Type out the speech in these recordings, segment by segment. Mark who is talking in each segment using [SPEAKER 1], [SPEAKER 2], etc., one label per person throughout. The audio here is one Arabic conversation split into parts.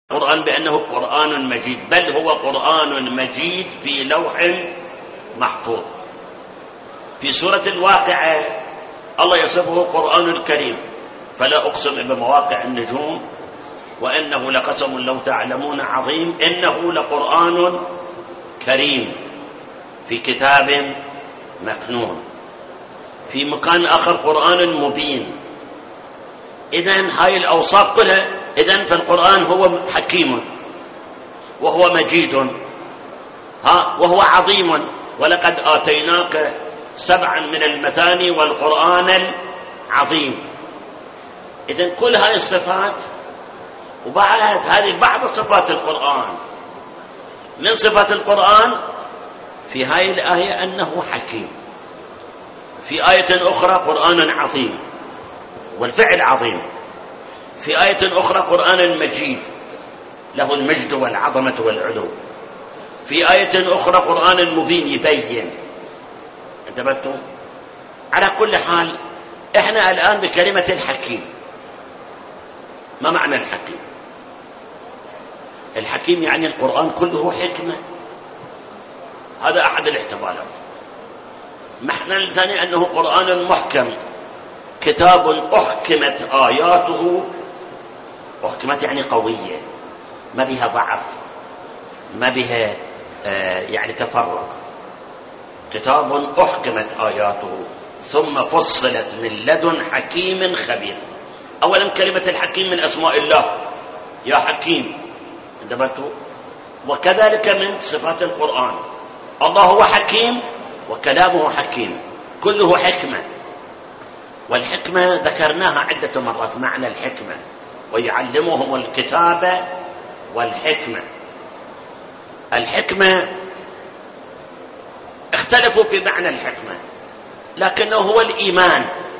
[SPEAKER 1] القرآن بأنه قرآن مجيد، بل هو قرآن مجيد في لوح محفوظ. في سورة الواقعة الله يصفه قرآن كريم، فلا أقسم بمواقع النجوم وإنه لقسم لو تعلمون عظيم إنه لقرآن كريم في كتاب مكنون. في مكان آخر قرآن مبين. إذن هاي الأوصاف كلها، إذن فالقرآن هو حكيم وهو مجيد وهو عظيم. ولقد آتيناك 7 من المثاني والقرآن العظيم. إذن كل هذه الصفات، وبعد هذه بعض صفات القرآن. من صفات القرآن في هذه الآية أنه حكيم، في آية أخرى قرآن عظيم والفعل عظيم، في آية أخرى قرآن مجيد له المجد والعظمة والعلو، في آية أخرى قرآن مبين يبين. انتبهتم؟ على كل حال احنا الآن بكلمة الحكيم. ما معنى الحكيم؟ الحكيم يعني القرآن كله حكمة، هذا أحد الاحتمالات. معنى الثاني أنه قرآن محكم، كتاب أحكمت آياته. أحكمت يعني قوية، ما بها ضعف، ما بها يعني تفرق. كتاب أحكمت آياته ثم فصلت من لدن حكيم خبير. أولا كلمة الحكيم من أسماء الله، يا حكيم. انتبهتوا؟ وكذلك من صفات القرآن، الله هو حكيم وكلامه حكيم، كله حكمة. والحكمة ذكرناها عدة مرات، معنى الحكمة ويعلمهم الكتاب والحكمة. الحكمة اختلفوا في معنى الحكمة، لكنه هو الإيمان.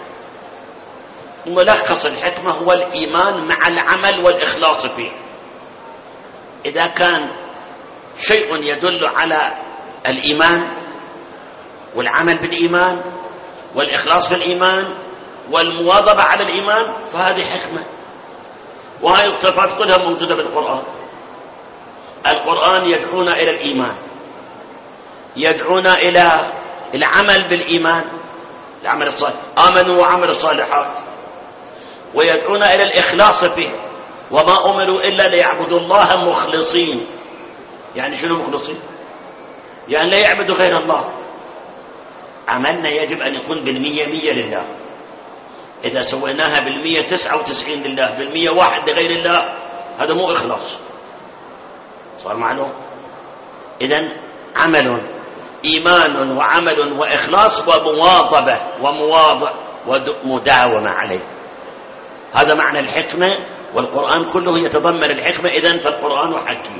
[SPEAKER 1] ملخص الحكمة هو الإيمان مع العمل والإخلاص فيه. إذا كان شيء يدل على الإيمان والعمل بالإيمان والإخلاص بالإيمان والمواظبة على الإيمان فهذه حكمة. وهذه الصفات كلها موجودة بالقرآن. القرآن يدعونا إلى الإيمان، يدعونا إلى العمل بالإيمان، العمل الصالح، آمنوا وعملوا الصالحات، ويدعونا إلى الإخلاص فيه. وما أمروا إلا ليعبدوا الله مخلصين. يعني شنو مخلصين؟ يعني لا يعبدوا غير الله. عملنا يجب أن يكون 100% لله. إذا سويناها 99 لله، 101 لغير الله، هذا مو إخلاص، صار معلوم. إذن عمل، إيمان وعمل وإخلاص ومواظبة ومداومة عليه. هذا معنى الحكمة، والقرآن كله يتضمن الحكمة. إذن فالقرآن حكيم.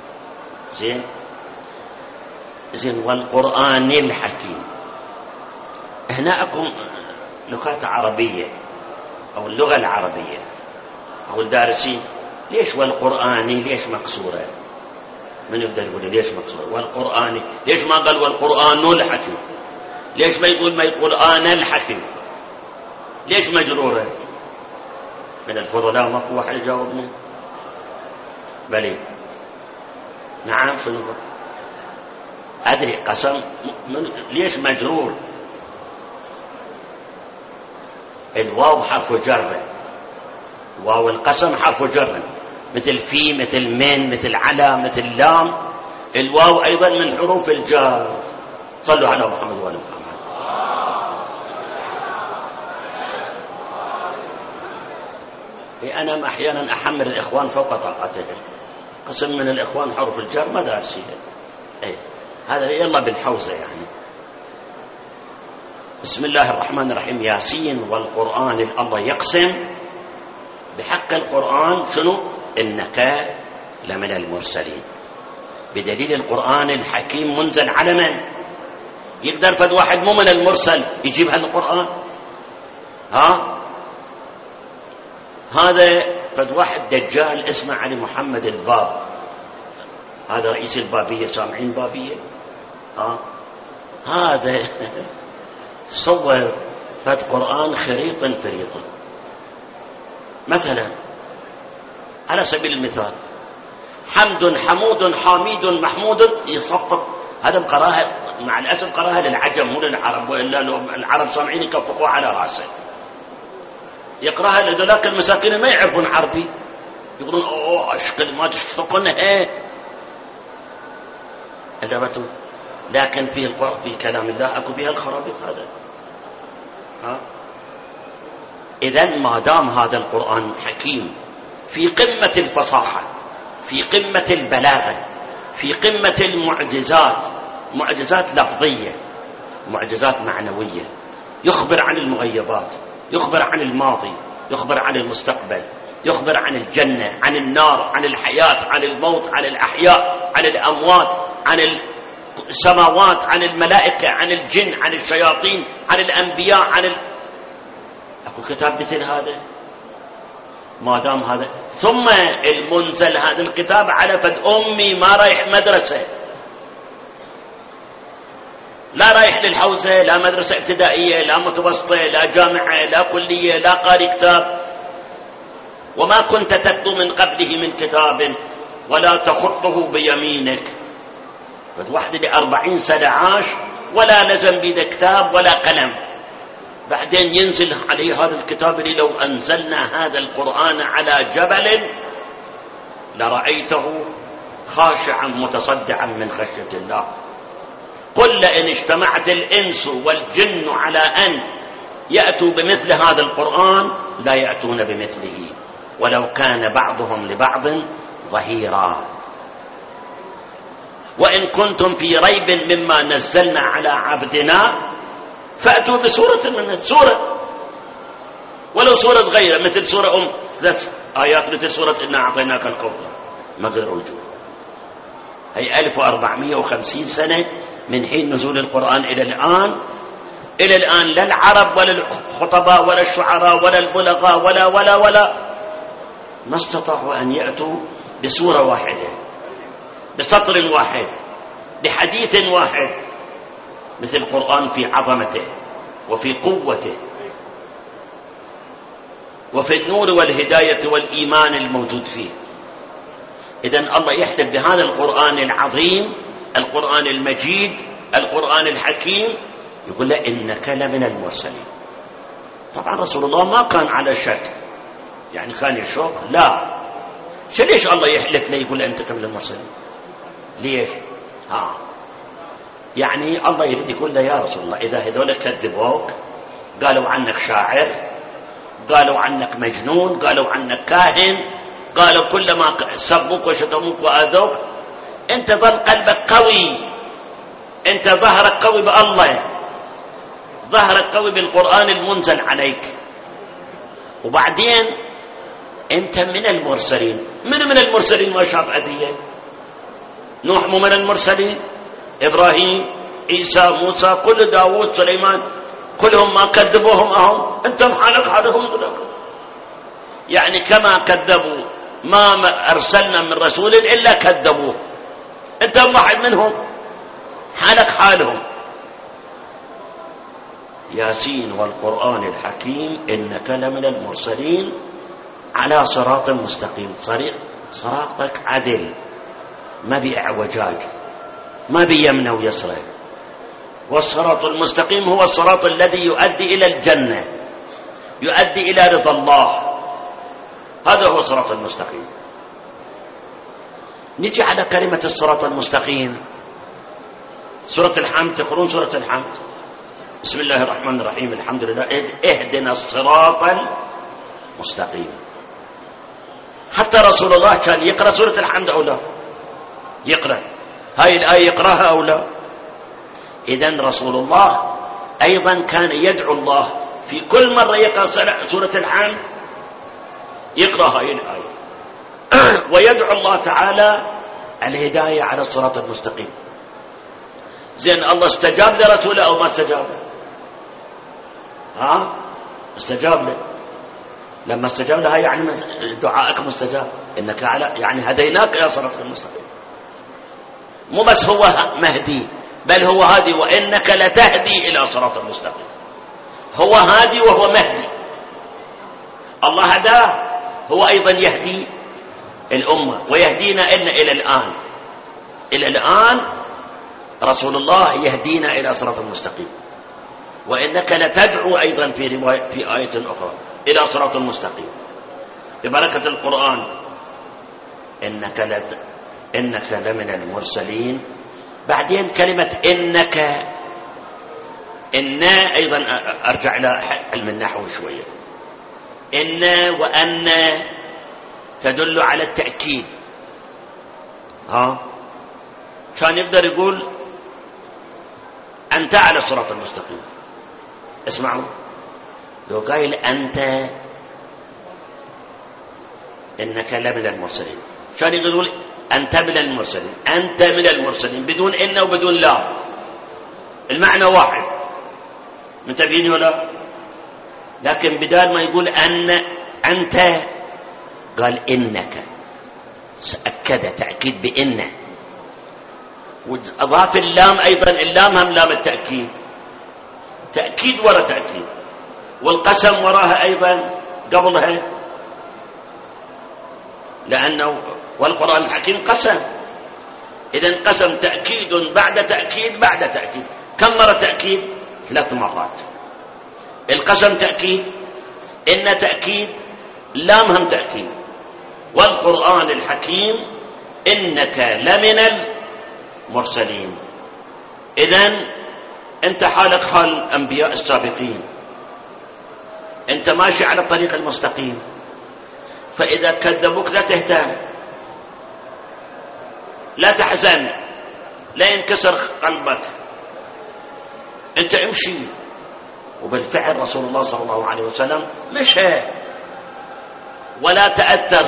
[SPEAKER 1] زين والقرآن الحكيم. هنا أكون لغات عربية أو اللغة العربية أو الدارسين، ليش والقرآن ليش مكسورة؟ من يقدر يقول ليش مكسورة؟ والقرآن ليش ما قال والقرآن الحكيم؟ ليش ما يقول آن الحكيم؟ ليش مجرورة؟ من الفضلاء ماكو واحد يجاوبني؟ بلي نعم شنو؟ أدري قسم. ليش مجرور؟ الواو حرف جر، واو القسم حرف جر، مثل في، مثل من، مثل على، مثل لام. الواو أيضا من حروف الجر. صلوا على محمد وآل محمد. أنا أحيانا أحمل الإخوان فوق طاقتهم. قسم من الإخوان حروف الجر ما دارسيه. هذا يلا بالحوزة يعني. بسم الله الرحمن الرحيم. ياسين والقرآن. الله يقسم بحق القرآن شنو؟ إنك لمن المرسلين. بدليل القرآن الحكيم منزل على من؟ يقدر فد واحد مو من المرسل يجيب هذا القرآن؟ هذا فد واحد دجال اسمه علي محمد الباب، هذا رئيس البابية. سامعين بابية؟ هذا صور فد قرآن خريطا فريطا. مثلا على سبيل المثال حمد حمود حاميد محمود يصفق. هذا قراها مع الأسف قراها للعجم مو للعرب، وإلا العرب سامعين يكفقوا على راسه. يقراها لذلك المساكين ما يعرفون عربي، يقولون اوه ايش كلمات اشتقنها اجابته. لكن فيه القرآن في كلام الله اكو بها الخرابيط هذا. اذن ما دام هذا القرآن حكيم في قمة الفصاحة، في قمة البلاغة، في قمة المعجزات، معجزات لفظية، معجزات معنوية، يخبر عن المغيبات، يخبر عن الماضي، يخبر عن المستقبل، يخبر عن الجنة، عن النار، عن الحياة، عن الموت، عن الأحياء، عن الأموات، عن السماوات، عن الملائكة، عن الجن، عن الشياطين، عن الأنبياء، أكو كتاب مثل هذا؟ ما دام هذا. ثم المنزل هذا الكتاب على فد أمي ما رايح مدرسة، لا رايح للحوزة، لا مدرسة ابتدائية، لا متوسطة، لا جامعة، لا كلية، لا قارئ كتاب. وما كنت تتلو من قبله من كتاب ولا تخطه بيمينك. واحد 40 سنة عاش ولا لزم بيده كتاب ولا قلم، بعدين ينزل عليه هذا الكتاب اللي لو أنزلنا هذا القرآن على جبل لرأيته خاشعا متصدعا من خشية الله. قل لئن اجتمعت الإنس والجن على أن يأتوا بمثل هذا القرآن لا يأتون بمثله ولو كان بعضهم لبعض ظهيرا. وإن كنتم في ريب مما نزلنا على عبدنا فأتوا بسورة من سورة، ولو سورة صغيرة مثل سورة 3 آيات مثل سورة إنا أعطيناك الكوثر، ما غير رجوع. هي 1450 سنة من حين نزول القرآن إلى الآن لا العرب ولا الخطباء ولا الشعراء ولا البلغاء ولا ما استطاعوا أن يأتوا بسورة واحدة، بسطر واحد، بحديث واحد مثل القرآن في عظمته وفي قوته وفي النور والهداية والإيمان الموجود فيه. إذن الله يحلف بهذا القرآن العظيم، القرآن المجيد، القرآن الحكيم، يقول له إنك لمن المرسلين. طبعا رسول الله ما كان على شك، يعني كان يشوق، لا ليش الله يحلف له يقول أنت من المرسلين؟ ليش؟ يعني الله يريد يقول له يا رسول الله إذا هذول كذبوك، قالوا عنك شاعر، قالوا عنك مجنون، قالوا عنك كاهن، قالوا كلما سبوك وشتموك وآذوك، أنت ظل قلبك قوي، أنت ظهرك قوي بالله، ظهرك قوي بالقرآن المنزل عليك، وبعدين أنت من المرسلين. من المرسلين ما شاف أذية؟ نوح مو من المرسلين؟ إبراهيم، عيسى، موسى، كل داود، سليمان، كلهم ما كذبوهم أهم؟ أنت محالك حالهم لك. يعني كما كذبوا ما أرسلنا من رسول إلا كذبوه، أنت واحد منهم، حالك حالهم. ياسين والقرآن الحكيم إنك لمن المرسلين على صراط مستقيم. صراطك عدل، ما بإعوجاج، ما بيمنى ويسرى. والصراط المستقيم هو الصراط الذي يؤدي إلى الجنة، يؤدي إلى رضا الله، هذا هو الصراط المستقيم. نجي على كلمة الصراط المستقيم. سورة الحمد، تقرون سورة الحمد، بسم الله الرحمن الرحيم، الحمد لله اهدنا الصراط المستقيم. حتى رسول الله كان يقرأ سورة الحمد أو لا؟ يقرأ هاي الآية، يقرأها أو لا؟ إذن رسول الله أيضا كان يدعو الله في كل مرة يقرأ سورة الحمد يقرأ هاي الآية ويدعو الله تعالى الهداية على الصراط المستقيم. زين الله استجاب لرسوله أو ما استجاب له؟ استجاب له. لما استجاب له يعني دعائك مستجاب، إنك على يعني هديناك إلى صراط المستقيم. مو بس هو مهدي، بل هو هادي، وإنك لتهدي إلى صراط المستقيم. هو هادي وهو مهدي. الله هداه، هو أيضا يهدي الأمة ويهدينا إلى الآن. إلى الآن رسول الله يهدينا إلى صراط المستقيم. وإنك لتدعو أيضا في آية أخرى إلى صراط المستقيم ببركة القرآن. إنك لمن المرسلين. بعدين كلمة إن أيضا أرجع إلى علم النحو شوية. إن وأن تدل على التأكيد. كان يقدر يقول أنت على الصراط المستقيم. اسمعوا، لو قايل أنت إنك لمن المرسلين، كان يقول أنت من المرسلين، أنت من المرسلين، بدون إن وبدون لا، المعنى واحد. متابعيني ولا؟ لكن بدال ما يقول أنت قال إنك، أكد تأكيد بإن، وأضاف اللام أيضا. اللام هم لام التأكيد، تأكيد وراء تأكيد، والقسم وراها أيضا قبلها، لأنه والقرآن الحكيم قسم. إذن قسم تأكيد بعد تأكيد بعد تأكيد. كم مرة تأكيد؟ 3 مرات. القسم تأكيد، إن تأكيد، لام هم تأكيد. والقرآن الحكيم إنك لمن المرسلين. إذن أنت حالك حال الأنبياء السابقين، أنت ماشي على الطريق المستقيم. فإذا كذبوك لا تهتم، لا تحزن، لا ينكسر قلبك، أنت امشي. وبالفعل رسول الله صلى الله عليه وسلم مشى ولا تأثر.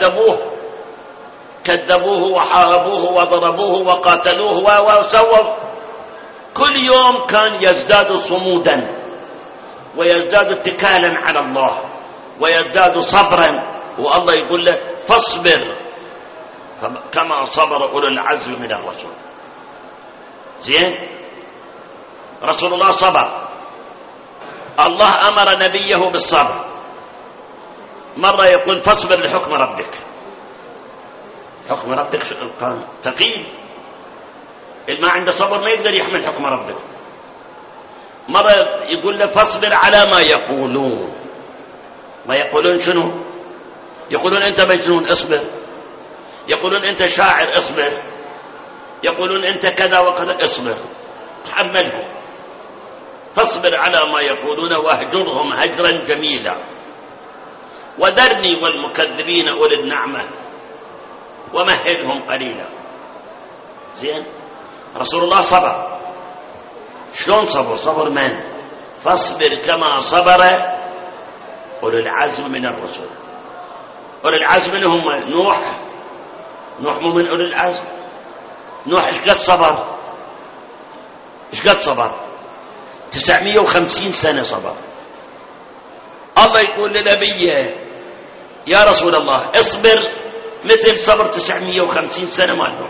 [SPEAKER 1] كذبوه وحاربوه وضربوه وقاتلوه وسووا. كل يوم كان يزداد صمودا ويزداد اتكالا على الله ويزداد صبرا. والله يقول له فاصبر كما صبر أولو العزم من الرسل. زين، رسول الله صبر. الله أمر نبيه بالصبر. مرة يقول فاصبر لحكم ربك. حكم ربك كان ثقيل، اللي ما عنده صبر ما يقدر يحمل حكم ربك. مرة يقول له فاصبر على ما يقولون. ما يقولون شنو؟ يقولون أنت مجنون، اصبر. يقولون أنت شاعر، اصبر. يقولون أنت كذا وكذا، اصبر، تحمله. فاصبر على ما يقولون واهجرهم هجرا جميلا وذرني والمكذبين أولي النعمة ومهلهم قليلا. زين، رسول الله صبر. شلون صبر؟ صبر من؟ فاصبر كما صبر أولي العزم من الرسل. أولي العزم من هم؟ نوح مو من أولي العزم. نوح إيش قد صبر؟ إيش قد صبر؟ 950 سنة صبر. الله يقول لنبيه يا رسول الله اصبر مثل صبر 950 سنة مال نوح.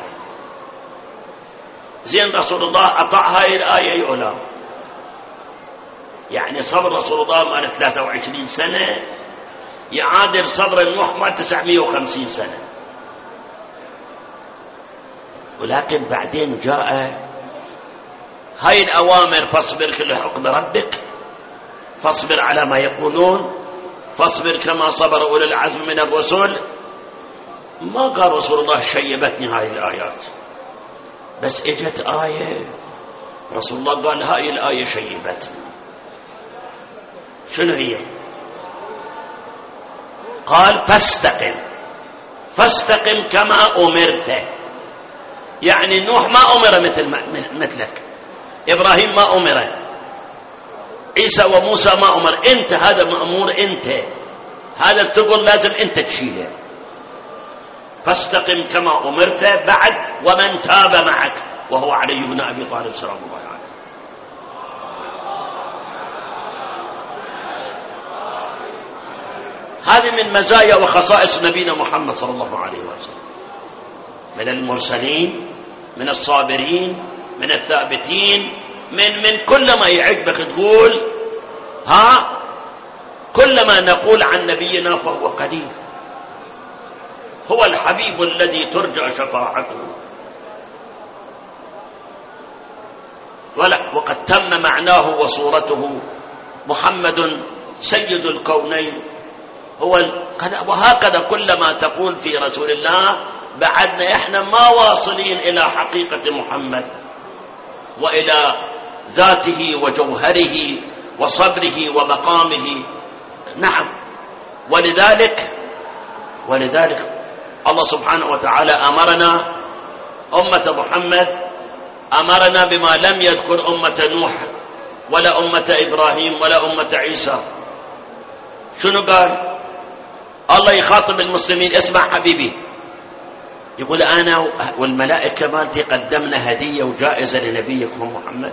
[SPEAKER 1] زين، رسول الله أطاع هاي الآية يقولها، يعني صبر رسول الله مال 23 سنة يعادل صبر نوح مال 950 سنة. ولكن بعدين جاء هاي الأوامر: فاصبر كل حكم ربك، فاصبر على ما يقولون، فاصبر كما صبر أولي العزم من الرسل. ما قال رسول الله شيبتني هاي الآيات، بس اجت آية رسول الله قال هاي الآية شيبتني. شنو هي؟ قال فاستقم كما أمرت. يعني نوح ما أمر مثلك، إبراهيم ما أمر، عيسى وموسى ما أمر، أنت هذا مأمور، أنت هذا الثقل لازم أنت تشيله. فاستقم كما أمرت. بعد ومن تاب معك وهو علي بن أبي طالب سلام الله عليه. هذه من مزايا وخصائص نبينا محمد صلى الله عليه وسلم: من المرسلين، من الصابرين، من الثابتين، من كل ما يعجبك تقول كل ما نقول عن نبينا فهو قدير. هو الحبيب الذي ترجى شفاعته. وقد تم معناه وصورته. محمد سيد الكونين وهكذا كلما تقول في رسول الله بعدنا احنا ما واصلين إلى حقيقة محمد وإلى ذاته وجوهره وصبره ومقامه. نعم. ولذلك الله سبحانه وتعالى أمرنا أمة محمد، أمرنا بما لم يذكر أمة نوح ولا أمة إبراهيم ولا أمة عيسى. شنو قال؟ الله يخاطب المسلمين: اسمع حبيبي، يقول أنا والملائكة مالتي قدمنا هدية وجائزة لنبيكم محمد.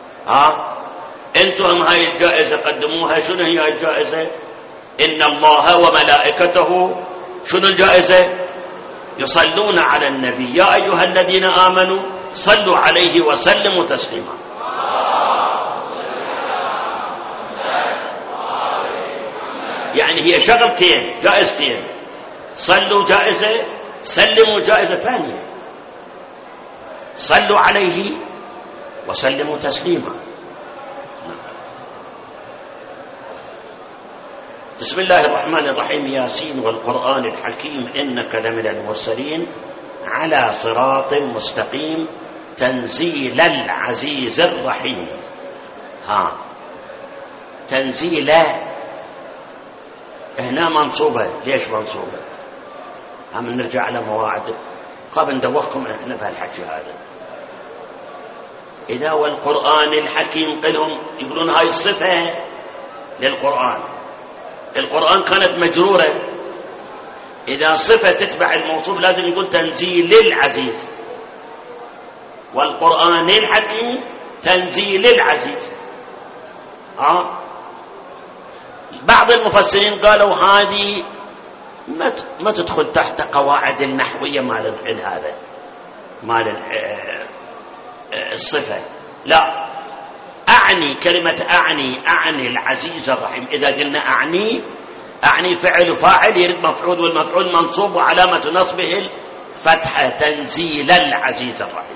[SPEAKER 1] أنتم هاي الجائزة قدموها. شنو هي الجائزة؟ إن الله وملائكته، شنو الجائزة؟ يصلون على النبي يا أيها الذين آمنوا صلوا عليه وسلموا تسليما. يعني هي شغلتين، جائزتين: صلوا جائزة، سلموا جائزة ثانية. صلوا عليه وسلموا تسليما. بسم الله الرحمن الرحيم. ياسين والقرآن الحكيم إنك لمن المرسلين على صراط مستقيم تنزيل العزيز الرحيم. تنزيل هنا منصوبة. ليش منصوبة؟ هم نرجع على مواعيد قبل ندوخكم احنا بهالحكي هذا. إذا والقرآن الحكيم قلهم يقولون هاي الصفة للقرآن. القرآن كانت مجرورة. إذا صفة تتبع الموصوف لازم يقول تنزيل العزيز. والقرآن الحكيم تنزيل العزيز. بعض المفسرين قالوا هذه ما تدخل تحت قواعد النحوية مال هذا مال الصفة. لا، أعني كلمة أعني العزيز الرحيم. إذا قلنا أعني فعل وفاعل يريد مفعول، والمفعول منصوب وعلامة نصبه الفتحة. تنزيل العزيز الرحيم.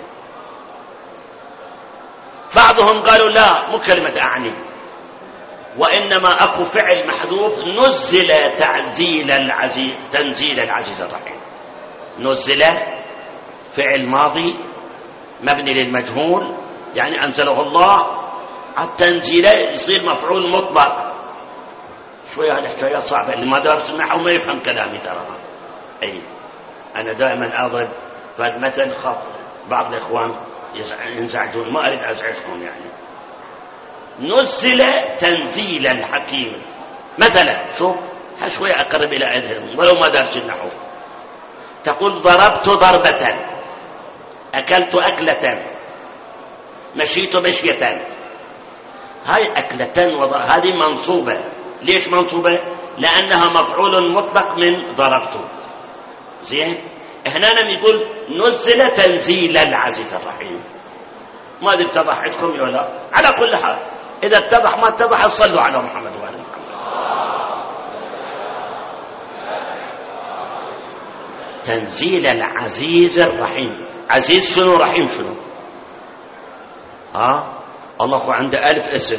[SPEAKER 1] بعضهم قالوا لا، مو كلمة أعني، وإنما أكو فعل محذوف نزل تنزيل العزيز الرحيم. نزل فعل ماضي مبني للمجهول، يعني أنزله الله. التنزيل يصير مفعول مطلق. شوية هالحكايات صعبة، اللي ما دارس النحو ما يفهم كلامي ترى. أنا دائما أضرب مثل خاف بعض الإخوان ينزعجون، ما أريد أزعجكم. يعني نزل تنزيل الحكيم مثلا. شوف شوية أقرب إلى أذهن ولو ما دارس النحو. تقول ضربت ضربة، أكلت أكلة، مشيت مشية. هاي أكلة هذه منصوبة. ليش منصوبة؟ لأنها مفعول مطلق من ضربته. زين. هنا يقول نزل تنزيل العزيز الرحيم. ما أدري اتضح عندكم ولا؟ على كل حال إذا اتضح ما اتضح صلوا على محمد وعلى محمد. تنزيل العزيز الرحيم. عزيز شنو؟ رحيم شنو؟ الله عنده 1000 اسم،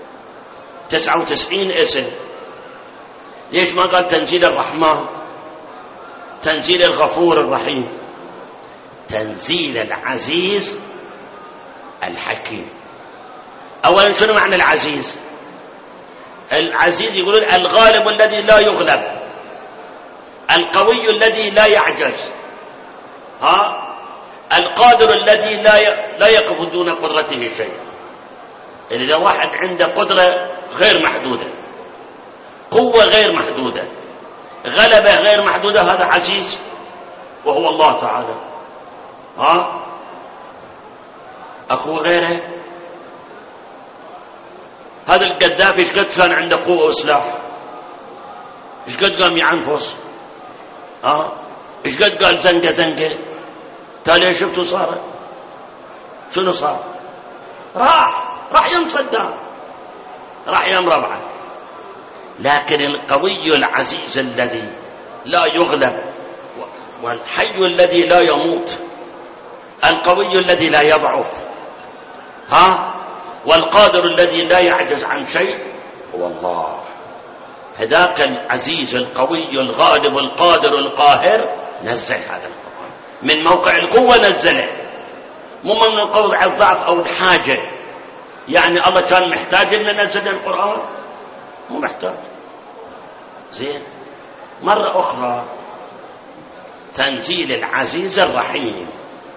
[SPEAKER 1] 99 اسم. ليش ما قال تنزيل الرحمن، تنزيل الغفور الرحيم؟ تنزيل العزيز الحكيم. أولا شنو معنى العزيز؟ العزيز يقولون الغالب الذي لا يغلب، القوي الذي لا يعجز، القادر الذي لا يقف دون قدرته شيء. إذا واحد عنده قدرة غير محدودة، قوة غير محدودة، غلبة غير محدودة، هذا عزيز وهو الله تعالى. أخو غيره. هذا القذافي ايش قد كان عنده قوة وسلاح، ايش قد قام يعنفص، ايش قد قال زنقة. تالي شفتوا صار شنو صار؟ راح يوم صدام، راح يوم ربعه. لكن القوي العزيز الذي لا يغلب والحي الذي لا يموت، القوي الذي لا يضعف، والقادر الذي لا يعجز عن شيء هو الله. هذاك العزيز القوي الغالب القادر القاهر نزل هذا القرآن من موقع القوة، نزله مو من موقع الضعف أو الحاجة. يعني الله كان محتاج أن ننزل القرآن؟ مو محتاج. زين. مرة أخرى تنزيل العزيز الرحيم.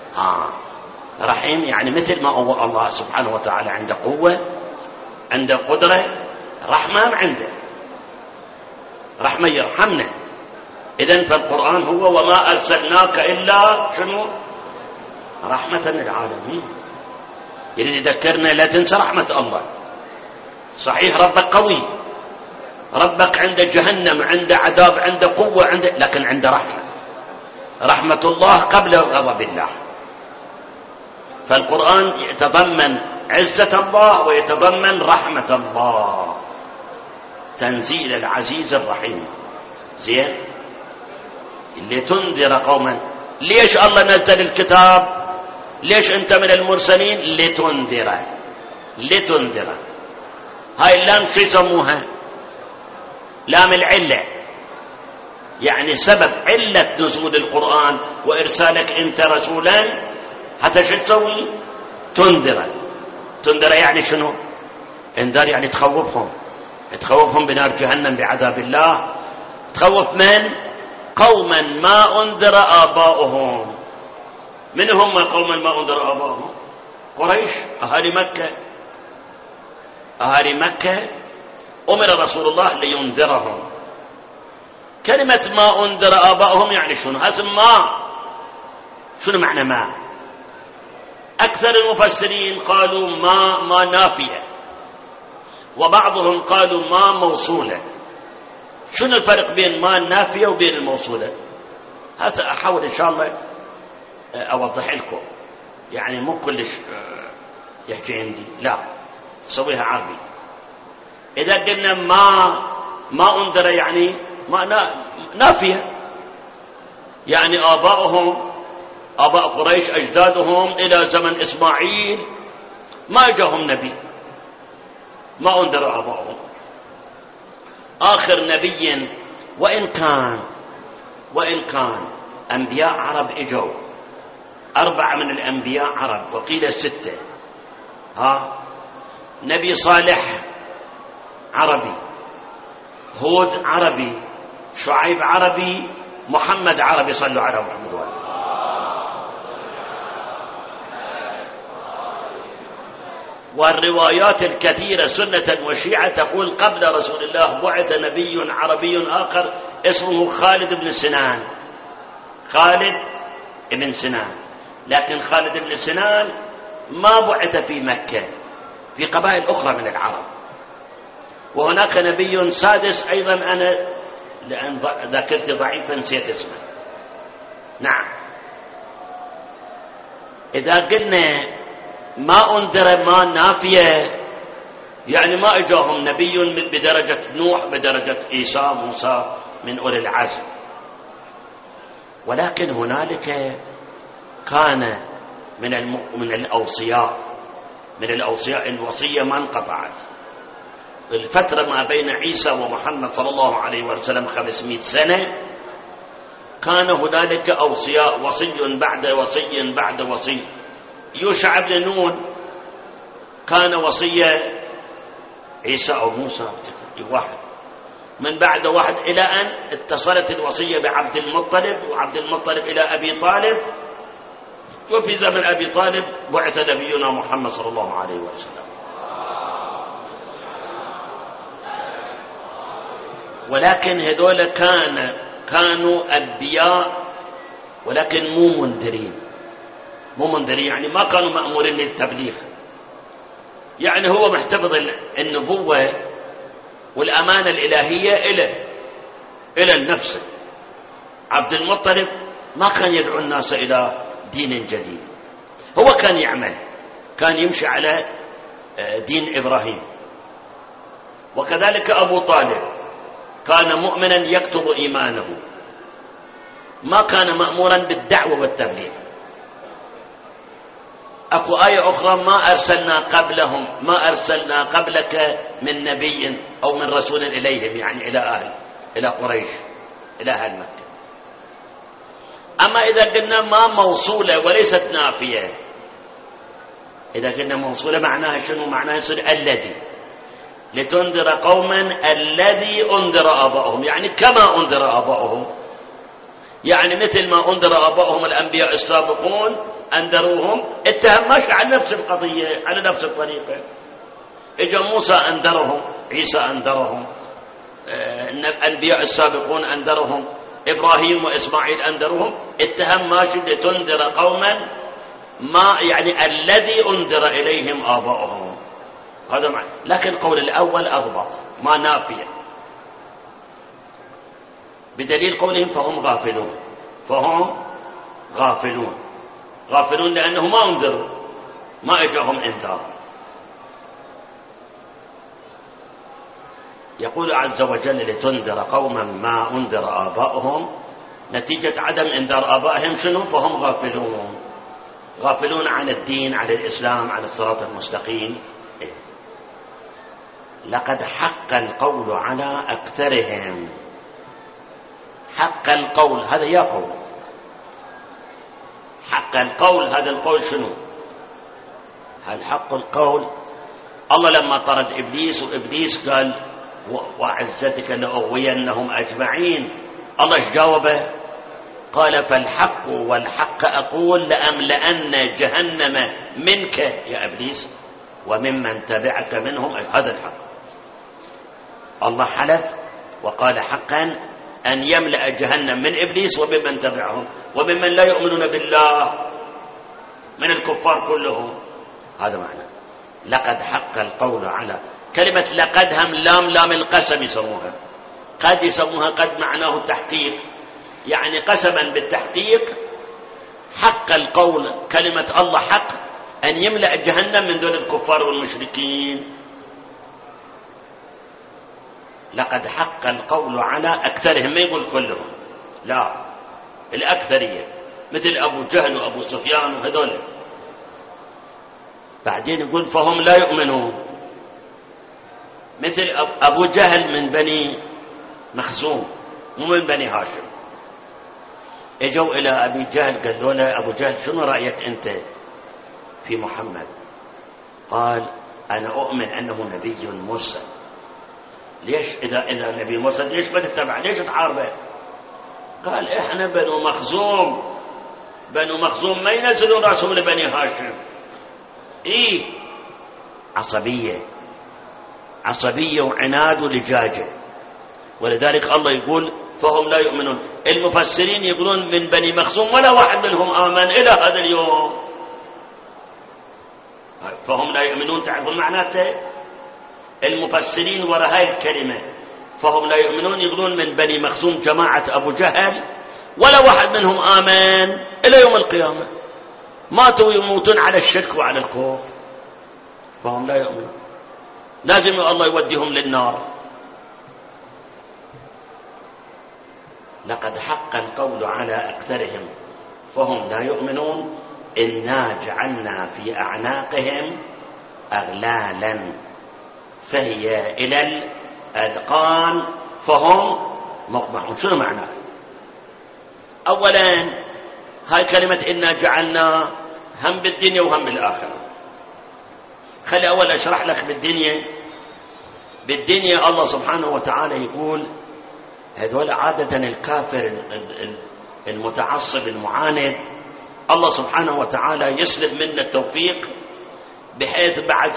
[SPEAKER 1] رحيم يعني مثل ما هو الله سبحانه وتعالى عنده قوة، عنده قدرة، رحمة عنده رحمة يرحمنا. إذن فالقرآن هو وما أرسلناك إلا شنو؟ رحمة للعالمين. يريد يذكرنا لا تنسى رحمة الله. صحيح ربك قوي، ربك عنده جهنم، عنده عذاب، عنده قوة، عنده، لكن عنده رحمة. رحمة الله قبل غضب الله. فالقرآن يتضمن عزة الله ويتضمن رحمة الله. تنزيل العزيز الرحيم. زين. لتنذر قوما. ليش الله نزل الكتاب؟ ليش أنت من المرسلين؟ لتنذر. لتنذر. هاي اللام شو يسموها؟ لام العلة. يعني سبب علة نزول القرآن وإرسالك أنت رسولا حتى شو تسوي؟ تنذر. تنذر يعني شنو؟ انذر يعني تخوفهم، تخوفهم بنار جهنم بعذاب الله. تخوف من؟ قوما ما أنذر آباؤهم. من هم قوما ما أنذر آباؤهم؟ قريش، أهالي مكة. أهالي مكة أمر رسول الله لينذرهم. كلمة ما أنذر آباؤهم يعني شنو؟ اسم ما. شنو معنى ما؟ أكثر المفسرين قالوا ما نافية، وبعضهم قالوا ما موصولة. شنو الفرق بين ما النافية وبين الموصولة؟ هذا أحاول إن شاء الله أوضح لكم. يعني مو كلش يحكي عندي، لا سويها عربي. إذا قلنا ما أنذر يعني ما نافية، يعني آباؤهم، آباء قريش أجدادهم إلى زمن إسماعيل ما جاهم نبي، ما أنذر آباؤهم. آخر نبي وإن كان أنبياء عرب إجوا، 4 من الأنبياء عرب وقيل 6. نبي صالح عربي، هود عربي، شعيب عربي، محمد عربي. صلوا على محمد وآله. والروايات الكثيرة سنة وشيعة تقول قبل رسول الله بعث نبي عربي آخر اسمه خالد بن سنان. خالد بن سنان. لكن خالد بن سنان ما بعث في مكة، في قبائل أخرى من العرب. وهناك نبي سادس أيضا أنا لأن ذاكرتي ضعيفة نسيت اسمه. نعم. إذا قلنا ما أنذر ما نافية يعني ما أجاهم نبي بدرجة نوح، بدرجة عيسى، موسى من أولي العزم. ولكن هنالك كان من الأوصياء الوصية ما انقطعت. الفترة ما بين عيسى ومحمد صلى الله عليه وسلم 500 سنة كان هنالك أوصياء، وصي بعد وصي بعد وصي. يوشع بن نون كان وصية عيسى أو موسى واحد، من بعد واحد، إلى أن اتصلت الوصية بعبد المطلب، وعبد المطلب إلى أبي طالب، وفي زمن أبي طالب بعث نبينا محمد صلى الله عليه وسلم. ولكن هذول كانوا أنبياء ولكن مو منذرين، يعني ما كانوا مأمورين للتبليغ. يعني هو محتفظ النبوة والأمانة الإلهية إلى النفس. عبد المطلب ما كان يدعو الناس إلى دين جديد، هو كان يعمل، كان يمشي على دين إبراهيم. وكذلك أبو طالب كان مؤمنا يكتب إيمانه. ما كان مأمورا بالدعوة والتبليغ. أكو آية أخرى ما أرسلنا قبلك من نبي أو من رسول إليهم، يعني إلى قريش، إلى أهل مكة. أما إذا قلنا ما موصولة وليست نافية، إذا قلنا موصولة معناها شنو؟ معناها يصير الذي، لتنذر قوما الذي أنذر آباؤهم، يعني كما أنذر آباؤهم، يعني مثل ما أنذر آباؤهم الأنبياء السابقون أنذروهم، اتهم ماشي على نفس القضية، على نفس الطريقة. إجا موسى أنذرهم، عيسى أنذرهم، الأنبياء السابقون أنذرهم، إبراهيم وإسماعيل أنذرهم، اتهم ماشي لتنذر قوما ما يعني الذي أنذر إليهم آباؤهم، هذا معنى. لكن القول الأول أضبط، ما نافية، بدليل قولهم فهم غافلون. فهم غافلون لأنه ما أنذروا، ما إجاهم إنذار. يقول عز وجل لتنذر قوما ما أنذر آباؤهم، نتيجة عدم إنذار آبائهم شنو؟ فهم غافلون عن الدين، عن الإسلام، عن الصراط المستقيم. لقد حق القول على أكثرهم. حق القول هذا يقول، حق القول هذا القول شنو؟ هل حق القول؟ الله لما طرد إبليس، وإبليس قال وعزتك لأغوينهم أجمعين، الله ايش جاوبه؟ قال فالحق والحق أقول لأملأن جهنم منك يا إبليس وممن تبعك منهم. هذا الحق. الله حلف وقال حقا أن يملأ جهنم من إبليس وممن تبعهم وممن لا يؤمنون بالله من الكفار كلهم. هذا معنى لقد حق القول على كلمة لقد، هم لام القسم يسموها، قد يسموها قد معناه تحقيق، يعني قسما بالتحقيق. حق القول كلمة الله حق أن يملأ جهنم من دون الكفار والمشركين. لقد حق القول على أكثرهم، ما يقول كلهم، لا، الأكثرية، مثل أبو جهل وأبو سفيان وهذول. بعدين يقول فهم لا يؤمنون، مثل أبو جهل من بني مخزوم مو من بني هاشم. اجوا إلى أبي جهل قالوا له أبو جهل شنو رأيك أنت في محمد؟ قال أنا أؤمن أنه نبي مرسل. ليش إذا نبي مرسل ليش ما تتبع؟ ليش تعارضه؟ قال إحنا بنو مخزوم ما ينزلوا رأسهم لبني هاشم. عصبية وعناد ولجاجة، ولذلك الله يقول فهم لا يؤمنون. المفسرين يقولون من بني مخزوم ولا واحد منهم آمن إلى هذا اليوم. فهم لا يؤمنون، تعرفون معناته؟ المفسرين وراء هاي الكلمة فهم لا يؤمنون يقولون من بني مخزوم جماعة أبو جهل ولا واحد منهم آمن إلى يوم القيامة، ماتوا يموتون على الشرك وعلى الكفر. فهم لا يؤمنون، لازم الله يوديهم للنار. لقد حق القول على أكثرهم فهم لا يؤمنون إنا جعلنا في أعناقهم أغلالا فهي إلى الأذقان فهم مقمحون. شنو معناه؟ أولا هاي كلمة إنا جعلنا هم بالدنيا وهم بالآخرة. خلي أول أشرح لك بالدنيا الله سبحانه وتعالى يقول هذول عادة الكافر المتعصب المعاند الله سبحانه وتعالى يسلب منا التوفيق، بحيث بعد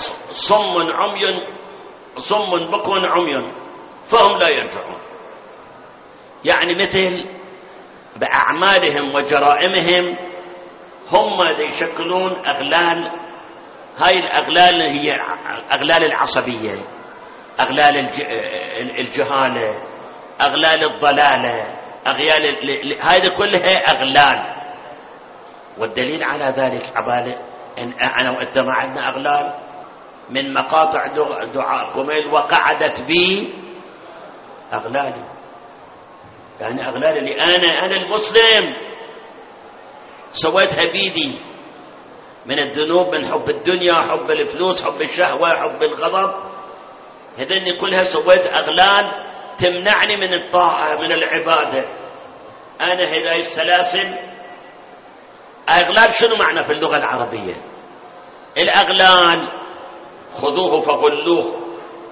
[SPEAKER 1] صم بكم عمي فهم لا يرجعون. يعني مثل بأعمالهم وجرائمهم هم يشكلون أغلال. هاي الأغلال هي أغلال العصبية، أغلال الجهالة، أغلال الضلالة، هذه كلها أغلال. والدليل على ذلك عبالة إن أنا وأنت ما عندنا أغلال. من مقاطع دعاء كميل وقعدت بي أغلالي. يعني أغلال اللي أنا المسلم سويتها بيدي من الذنوب، من حب الدنيا، حب الفلوس، حب الشهوة، حب الغضب، هذني كلها سويت أغلال تمنعني من الطاعة، من العبادة. أنا هذه السلاسل. أغلال شنو معنى في اللغة العربية؟ الأغلال خذوه فغلوه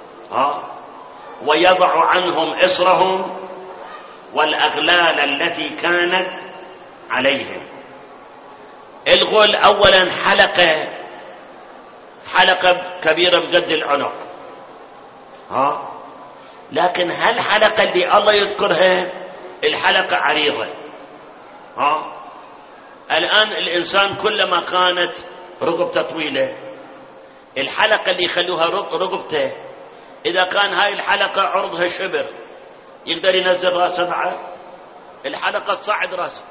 [SPEAKER 1] ويضع عنهم إصرهم والأغلال التي كانت عليهم. الغل أولا حلقة كبيرة بقد العنق، لكن هالحلقة اللي الله يذكرها الحلقة عريضة. الآن الإنسان كلما كانت رقبته طويلة، الحلقة اللي يخلوها رقبته إذا كان هاي الحلقة عرضها شبر يقدر ينزل راسه معه، الحلقة تصعد راسه.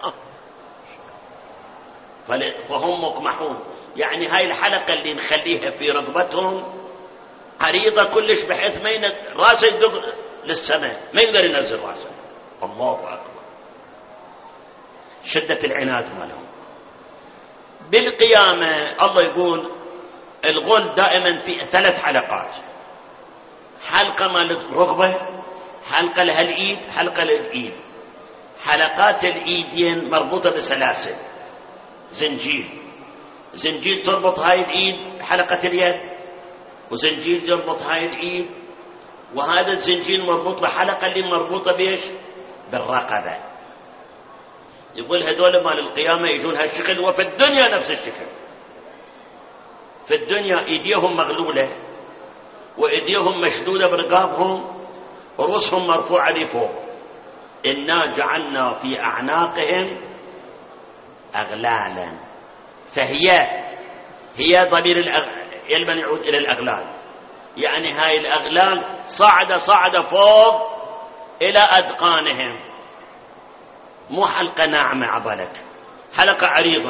[SPEAKER 1] فهم مقمحون، يعني هاي الحلقة اللي نخليها في رقبتهم عريضة كلش بحيث ما راسه يدق للسماء، ما يقدر ينزل راسه. الله أكبر، شدة العناد مالهم. بالقيامة الله يقول الغل دائما في 3 حلقات، حلقة مال الرقبة، حلقة لها الإيد، حلقة للإيد. حلقات الإيدين مربوطة بسلاسل، زنجيل تربط هاي الإيد بحلقة اليد، وزنجيل يربط هاي الإيد، وهذا الزنجيل مربوط بحلقة اللي مربوطة بيش بالرقبة. يقول هذول مال القيامة يجون هالشكل، وفي الدنيا نفس الشكل. في الدنيا ايديهم مغلولة وايديهم مشدودة برقابهم ورؤوسهم مرفوعة لفوق. إنا جعلنا في أعناقهم أغلالا، هي ضمير يلمن يعود إلى الأغلال، يعني هاي الأغلال صعد فوق إلى أذقانهم، مو حلقة ناعمة عبالك، حلقة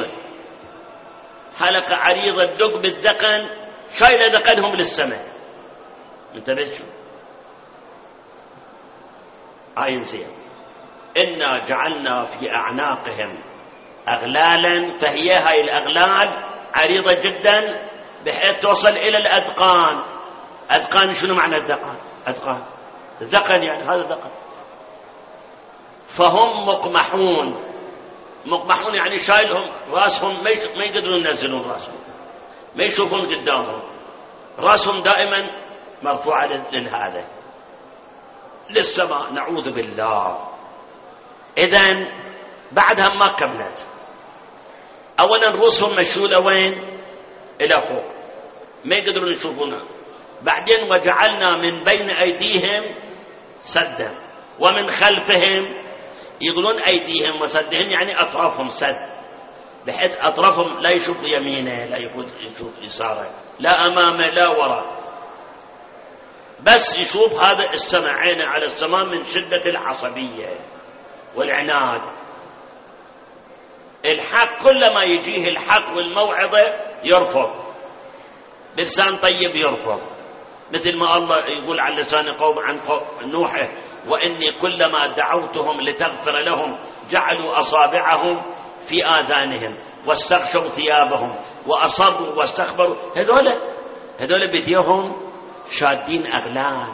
[SPEAKER 1] عريضة تدق بالذقن، شايلة ذقنهم للسماء. انتبه شو عين زين. إنا جعلنا في أعناقهم أغلالا، فهي هاي الأغلال عريضة جدا بحيث توصل إلى الأذقان. أذقان شنو معنى الذقن؟ الذقن يعني هذا ذقن. فهم مقمحون يعني شايلهم راسهم، ما يقدرون ينزلون راسهم، ما يشوفون قدامهم، راسهم دائما مرفوعة لهذا للسماء، نعوذ بالله. إذن بعدها ما كملت. أولا رؤوسهم مشولة وين؟ إلى فوق، ما يقدرون يشوفونها. بعدين وجعلنا من بين أيديهم سدا ومن خلفهم، يقولون أيديهم وسدهم يعني أطرافهم سد، بحيث أطرافهم لا يشوف يمينه، لا يشوف يساره، لا أمامه لا وراء، بس يشوف هذا السماء، عينه على السماء من شدة العصبية والعناد. الحق كلما يجيه الحق والموعظة يرفض، بلسان طيب يرفض، مثل ما الله يقول عن لسان قوم عن نوحه: وإني كلما دعوتهم لتغفر لهم جعلوا أصابعهم في آذانهم واستغشوا ثيابهم وأصروا واستكبروا. هذول بديهم شادين أغلال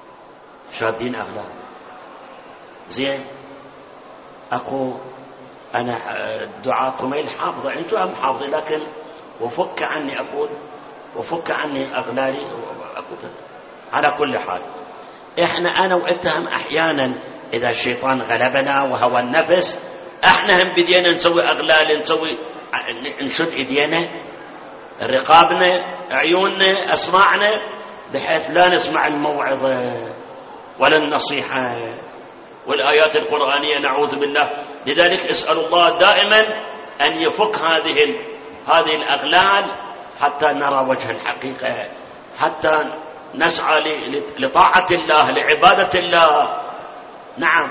[SPEAKER 1] زين. أقول أنا دعاكم الحافظة، أنتم هم حافظين، لكن وفك عني، أقول وفك عني أغلالي. أقول على كل حال أنا وأنت هم أحيانا إذا الشيطان غلبنا وهوى النفس، احنا هم بدينا نسوي أغلال، نشد إيدينا، رقابنا، عيوننا، أسماعنا، بحيث لا نسمع الموعظة ولا النصيحة والآيات القرآنية، نعوذ بالله. لذلك اسأل الله دائما أن يفك هذه الأغلال حتى نرى وجه الحقيقة، حتى نسعى لطاعة الله، لعبادة الله. نعم.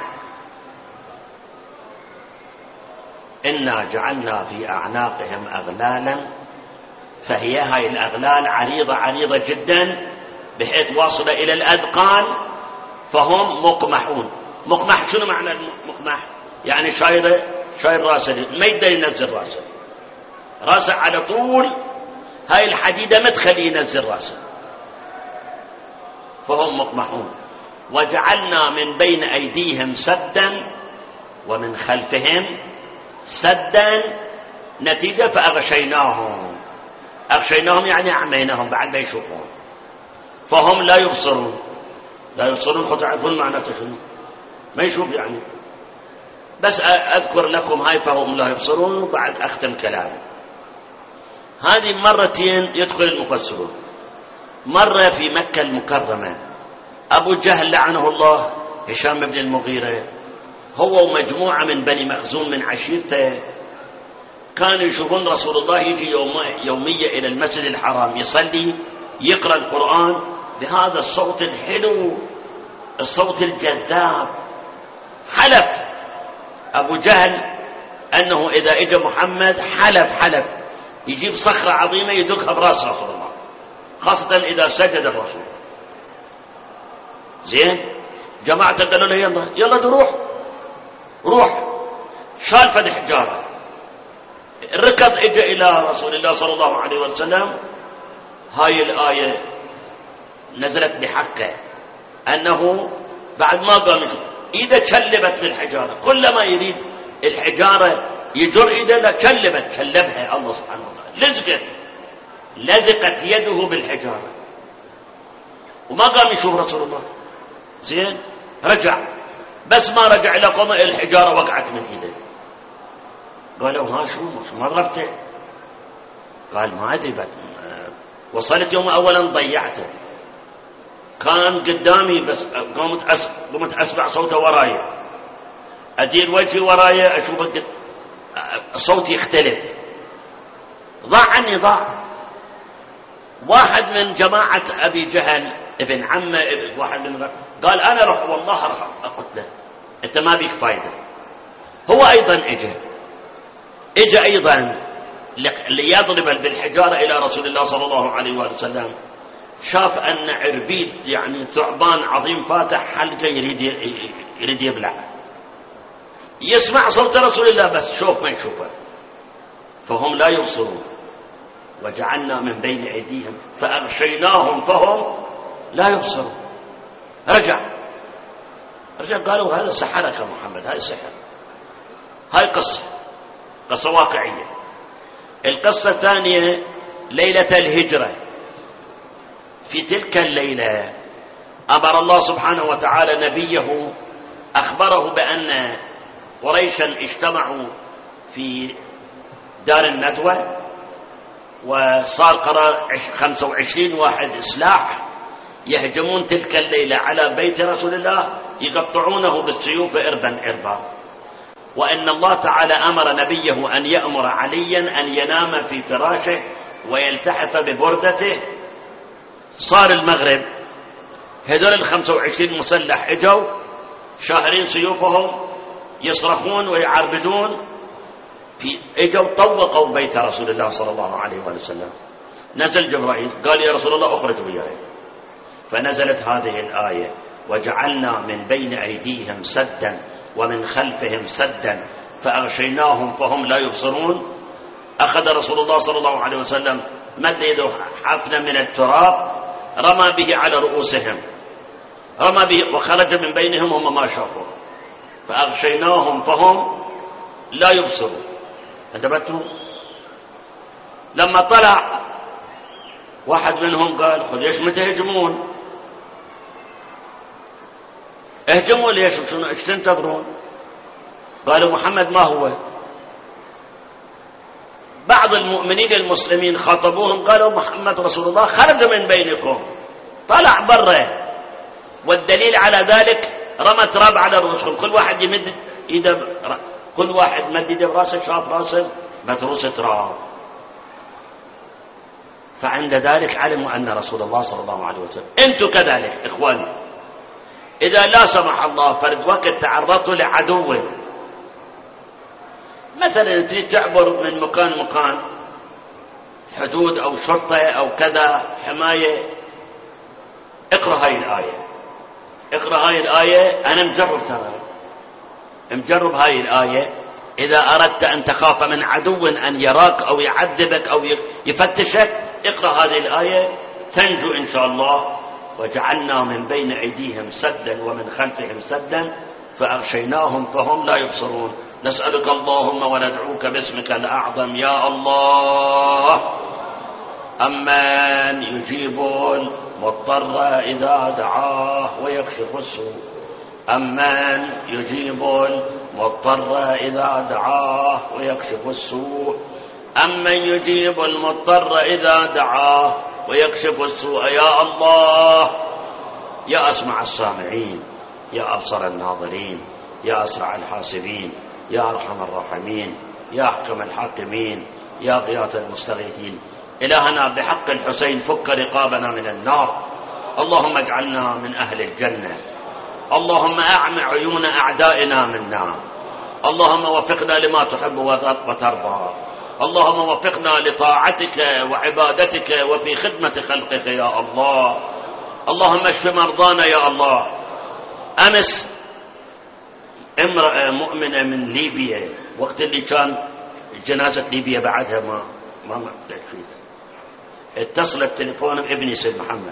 [SPEAKER 1] إنا جعلنا في أعناقهم أغلالا، فهي هاي الأغلال عريضة جدا بحيث واصلة إلى الأذقان، فهم مقمحون. مقمح. شنو معنى المقمح؟ يعني شايل راسه، ما يقدر ينزل راسه على طول، هاي الحديدة ما تخليه ينزل راسه، فهم مقمحون. وجعلنا من بين أيديهم سدا ومن خلفهم سدا، نتيجة فأغشيناهم. أغشيناهم يعني أعميناهم بعد ما يشوفون، فهم لا يبصرون. لا يبصرون خذ تعرفون معناته شنو؟ ما يشوف يعني. بس أذكر لكم هاي فهم لا يبصرون وبعد أختم كلامي. هذه مرتين يدخل المفسرون. مرة في مكة المكرمة، أبو جهل لعنه الله، هشام بن المغيرة، هو ومجموعة من بني مخزوم من عشيرته، كانوا يشوفون رسول الله يجي يوميا إلى المسجد الحرام يصلي، يقرأ القرآن بهذا الصوت الحلو، الصوت الجذاب. حلف أبو جهل أنه إذا إجا محمد حلف يجيب صخرة عظيمة يدقها برأس رسول الله، خاصة إذا سجد الرسول. زين، جماعة قالوا له يلا روح. شال فد حجارة، ركض اجى إلى رسول الله صلى الله عليه وسلم. هاي الآية نزلت بحقه، أنه بعد ما قام يشوف إذا تشلبت بالحجارة، كلما يريد الحجارة يجر إيده شلبها الله سبحانه وتعالى، لزقت يده بالحجارة، وما قام يشوف رسول الله. زين، رجع، بس ما رجع إلى قومه الحجارة وقعت من إيده. قالوا ها شو ما ضربته؟ قال ما أدري، وصلت يوم أولا ضيعته، كان قدامي بس قمت أسمع صوته ورايا، أدير وجهي ورايا أشوف صوتي يختلف، ضاع. واحد من جماعة أبي جهل ابن عمه واحد من قال أنا رح والله رح أقتله، أنت ما بيك فايدة. هو أيضا إجا أيضا ليضرب بالحجارة إلى رسول الله صلى الله عليه وسلم. شاف أن عربيد يعني ثعبان عظيم فاتح حلقة يريد يبلع، يسمع صوت رسول الله بس شوف ما يشوفه، فهم لا يبصرون. وجعلنا من بين أيديهم فأغشيناهم فهم لا يبصرون. رجع قالوا هذا سحرك يا محمد، هاي سحر. هاي قصة واقعية. القصة الثانية ليلة الهجرة. في تلك الليلة أمر الله سبحانه وتعالى نبيه، أخبره بأن قريشا اجتمعوا في دار الندوة، وصار قرار 25 واحد إسلاح يهجمون تلك الليلة على بيت رسول الله، يقطعونه بالسيوف إربا. وأن الله تعالى أمر نبيه أن يأمر عليا أن ينام في فراشه ويلتحف ببردته. صار المغرب، هذول 25 مسلح اجوا شاهرين سيوفهم يصرخون ويعربدون، اجوا طوقوا بيت رسول الله صلى الله عليه وسلم. نزل جبرائيل قال يا رسول الله اخرج وياي، فنزلت هذه الآية وجعلنا من بين أيديهم سدا ومن خلفهم سدا فأغشيناهم فهم لا يبصرون. أخذ رسول الله صلى الله عليه وسلم مد يده حفنة من التراب، رمى به على رؤوسهم، رمى به وخرج من بينهم هم ما شافوا، فأغشيناهم فهم لا يبصرون. انتبهتوا؟ لما طلع واحد منهم قال خذ ليش ما تهجمون؟ اهجموا ليش؟ شنو ايش تنتظرون؟ قالوا محمد ما هو. بعض المؤمنين المسلمين خاطبوهم قالوا محمد رسول الله خرج من بينكم، طلع برا، والدليل على ذلك رمى تراب على رؤوسهم، كل واحد يمد ايده، كل واحد مد ايده براسه شاف راسه متروس تراب. فعند ذلك علموا أن رسول الله صلى الله عليه وسلم. أنتم كذلك إخواني، إذا لا سمح الله فرد وقت تعرضتوا لعدو، مثلا تريد تعبر من مكان حدود أو شرطة أو كذا حماية، اقرأ هاي الآية اقرأ هاي الآية. أنا مجرب، ترى مجرب هاي الآية. إذا أردت أن تخاف من عدو أن يراك أو يعذبك أو يفتشك، اقرأ هذه الآية تنجو إن شاء الله. وجعلنا من بين أيديهم سدا ومن خلفهم سدا فأغشيناهم فهم لا يبصرون. نسألك اللهم وندعوك باسمك الأعظم يا الله أمن يجيب المضطر إذا دعاه ويكشف السوء. أمن يجيب المضطر إذا دعاه ويكشف السوء. أمن يجيب المضطر إذا دعاه ويكشف السوء. يا الله، يا أسمع السامعين، يا أبصر الناظرين، يا أسرع الحاسبين، يا أرحم الراحمين، يا أحكم الحاكمين، يا غياث المستغيثين. إلهنا بحق الحسين فك رقابنا من النار. اللهم اجعلنا من أهل الجنة. اللهم أعمي عيون أعدائنا من النار. اللهم وفقنا لما تحب وترضى. اللهم وفقنا لطاعتك وعبادتك وفي خدمة خلقك يا الله. اللهم اشف مرضانا يا الله. أمس امرأة مؤمنة من ليبيا، وقت اللي كان جنازة ليبيا بعدها ما قلت فيها، اتصل التليفون بابني سيد محمد،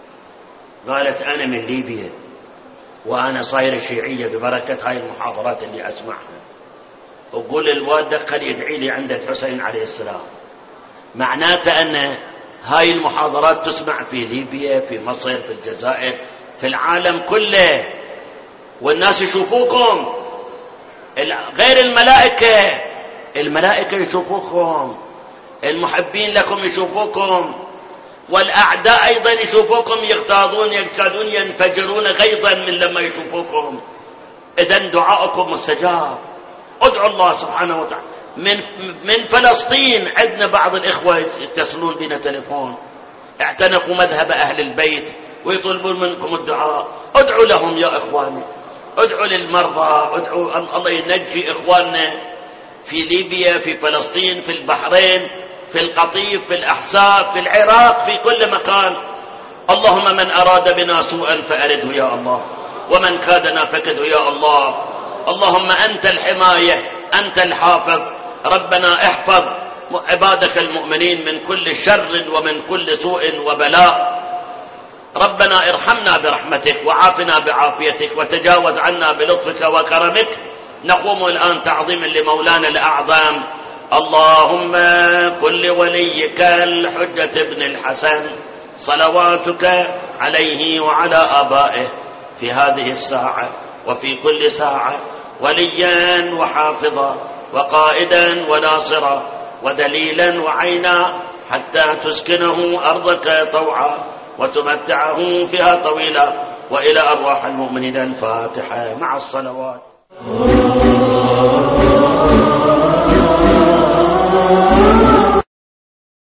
[SPEAKER 1] قالت أنا من ليبيا وأنا صايرة شيعية ببركة هاي المحاضرات اللي أسمعها، وقول الوالد خلي يدعي لي عند الحسين عليه السلام. معناته أن هاي المحاضرات تسمع في ليبيا، في مصر، في الجزائر، في العالم كله، والناس يشوفوكم، غير الملائكة. الملائكة يشوفوكم، المحبين لكم يشوفوكم، والأعداء أيضا يشوفوكم، يكادون ينفجرون غيظا من لما يشوفوكم. إذن دعاؤكم مستجاب. ادعوا الله سبحانه وتعالى. من فلسطين عندنا بعض الإخوة يتصلون بنا تليفون، اعتنقوا مذهب أهل البيت ويطلبون منكم الدعاء. ادعوا لهم يا إخواني، ادعوا للمرضى، ادعوا أن الله ينجي إخواننا في ليبيا، في فلسطين، في البحرين، في القطيف، في الأحساء، في العراق، في كل مكان. اللهم من أراد بنا سوءا فأرده يا الله، ومن كادنا فكده يا الله. اللهم أنت الحماية، أنت الحافظ. ربنا احفظ عبادك المؤمنين من كل شر ومن كل سوء وبلاء. ربنا ارحمنا برحمتك وعافنا بعافيتك وتجاوز عنا بلطفك وكرمك. نقوم الآن تعظيما لمولانا الأعظم. اللهم قل لوليك الحجة ابن الحسن صلواتك عليه وعلى آبائه في هذه الساعة وفي كل ساعة وليا وحافظا وقائدا وناصرا ودليلا وعينا، حتى تسكنه أرضك طوعا وتمتعه فيها طويلا. وإلى أرواح المؤمنين الفاتحة مع الصلوات.